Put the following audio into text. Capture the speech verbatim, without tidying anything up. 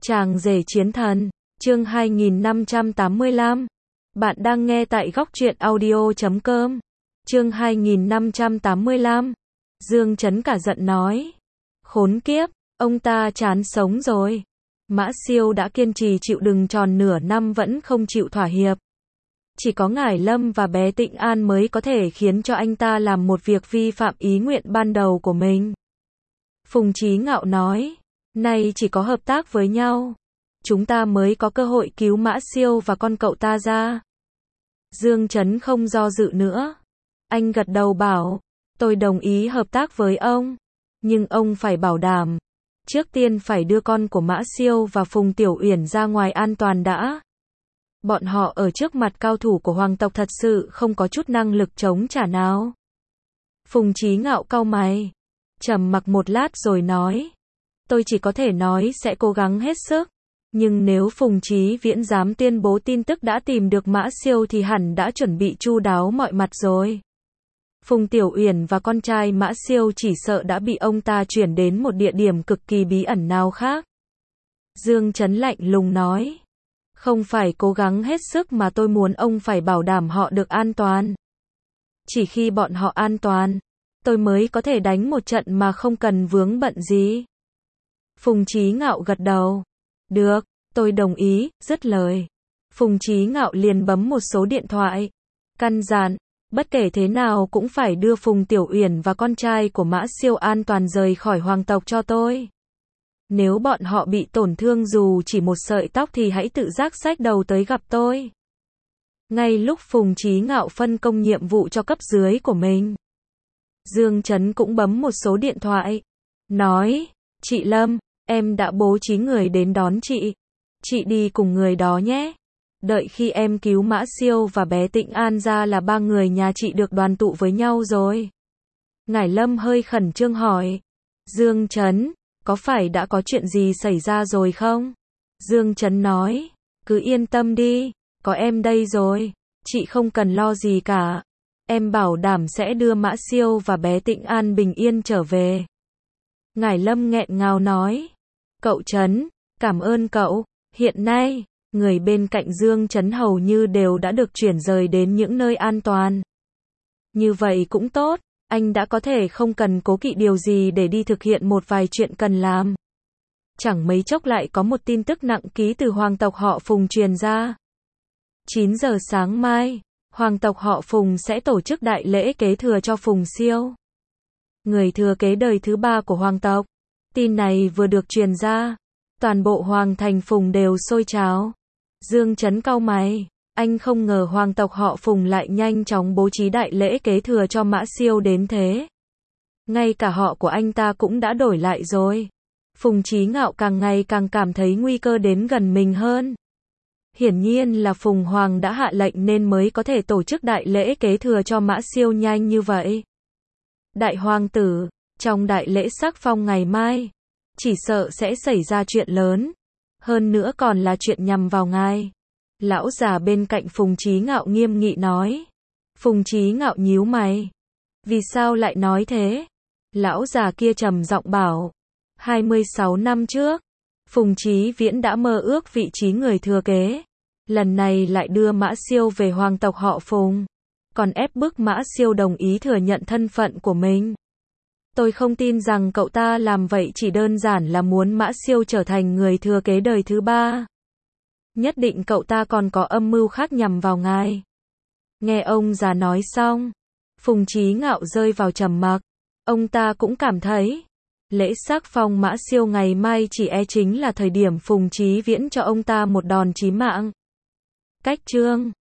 Chàng rể chiến thần, chương hai nghìn năm trăm tám mươi lăm. Bạn đang nghe tại góc truyện audio chấm com. Chương hai nghìn năm trăm tám mươi lăm. Dương Chấn cả giận nói. Khốn kiếp, ông ta chán sống rồi. Mã Siêu đã kiên trì chịu đựng tròn nửa năm vẫn không chịu thỏa hiệp. Chỉ có Ngải Lâm và bé Tịnh An mới có thể khiến cho anh ta làm một việc vi phạm ý nguyện ban đầu của mình. Phùng Chí Ngạo nói, nay chỉ có hợp tác với nhau, chúng ta mới có cơ hội cứu Mã Siêu và con cậu ta ra. Dương Chấn không do dự nữa. Anh gật đầu bảo, tôi đồng ý hợp tác với ông, nhưng ông phải bảo đảm, trước tiên phải đưa con của Mã Siêu và Phùng Tiểu Uyển ra ngoài an toàn đã. Bọn họ ở trước mặt cao thủ của hoàng tộc thật sự không có chút năng lực chống trả nào. Phùng Chí Ngạo cau mày, trầm mặc một lát rồi nói, tôi chỉ có thể nói sẽ cố gắng hết sức, nhưng nếu Phùng Chí Viễn dám tuyên bố tin tức đã tìm được Mã Siêu thì hẳn đã chuẩn bị chu đáo mọi mặt rồi. Phùng Tiểu Uyển và con trai Mã Siêu chỉ sợ đã bị ông ta chuyển đến một địa điểm cực kỳ bí ẩn nào khác. Dương Chấn lạnh lùng nói, không phải cố gắng hết sức mà tôi muốn ông phải bảo đảm họ được an toàn. Chỉ khi bọn họ an toàn, tôi mới có thể đánh một trận mà không cần vướng bận gì. Phùng Chí Ngạo gật đầu. Được, tôi đồng ý, dứt lời. Phùng Chí Ngạo liền bấm một số điện thoại. Căn dặn, bất kể thế nào cũng phải đưa Phùng Tiểu Uyển và con trai của Mã Siêu an toàn rời khỏi hoàng tộc cho tôi. Nếu bọn họ bị tổn thương dù chỉ một sợi tóc thì hãy tự giác xách đầu tới gặp tôi. Ngay lúc Phùng Chí Ngạo phân công nhiệm vụ cho cấp dưới của mình, Dương Chấn cũng bấm một số điện thoại. Nói, chị Lâm, em đã bố trí người đến đón chị. Chị đi cùng người đó nhé. Đợi khi em cứu Mã Siêu và bé Tịnh An ra là ba người nhà chị được đoàn tụ với nhau rồi. Ngải Lâm hơi khẩn trương hỏi, Dương Chấn, có phải đã có chuyện gì xảy ra rồi không? Dương Chấn nói, cứ yên tâm đi, có em đây rồi, chị không cần lo gì cả. Em bảo đảm sẽ đưa Mã Siêu và bé Tịnh An bình yên trở về. Ngải Lâm nghẹn ngào nói, cậu Chấn, cảm ơn cậu. Hiện nay, người bên cạnh Dương Chấn hầu như đều đã được chuyển rời đến những nơi an toàn. Như vậy cũng tốt, anh đã có thể không cần cố kỵ điều gì để đi thực hiện một vài chuyện cần làm. Chẳng mấy chốc lại có một tin tức nặng ký từ hoàng tộc họ Phùng truyền ra. chín giờ sáng mai, hoàng tộc họ Phùng sẽ tổ chức đại lễ kế thừa cho Phùng Siêu, người thừa kế đời thứ ba của hoàng tộc. Tin này vừa được truyền ra, toàn bộ hoàng thành Phùng đều sôi trào. Dương Chấn cau mày, anh không ngờ hoàng tộc họ Phùng lại nhanh chóng bố trí đại lễ kế thừa cho Mã Siêu đến thế. Ngay cả họ của anh ta cũng đã đổi lại rồi. Phùng Chí Ngạo càng ngày càng cảm thấy nguy cơ đến gần mình hơn. Hiển nhiên là Phùng Hoàng đã hạ lệnh nên mới có thể tổ chức đại lễ kế thừa cho Mã Siêu nhanh như vậy. Đại hoàng tử, trong đại lễ sắc phong ngày mai, chỉ sợ sẽ xảy ra chuyện lớn, hơn nữa còn là chuyện nhằm vào ngài. Lão già bên cạnh Phùng Chí Ngạo nghiêm nghị nói. Phùng Chí Ngạo nhíu mày. Vì sao lại nói thế? Lão già kia trầm giọng bảo. hai mươi sáu năm trước, Phùng Chí Viễn đã mơ ước vị trí người thừa kế. Lần này lại đưa Mã Siêu về hoàng tộc họ Phùng, còn ép bức Mã Siêu đồng ý thừa nhận thân phận của mình. Tôi không tin rằng cậu ta làm vậy chỉ đơn giản là muốn Mã Siêu trở thành người thừa kế đời thứ ba. Nhất định cậu ta còn có âm mưu khác nhằm vào ngài. Nghe ông già nói xong, Phùng Chí Ngạo rơi vào trầm mặc. Ông ta cũng cảm thấy, lễ sắc phong Mã Siêu ngày mai chỉ e chính là thời điểm Phùng Chí Viễn cho ông ta một đòn chí mạng. Cách chương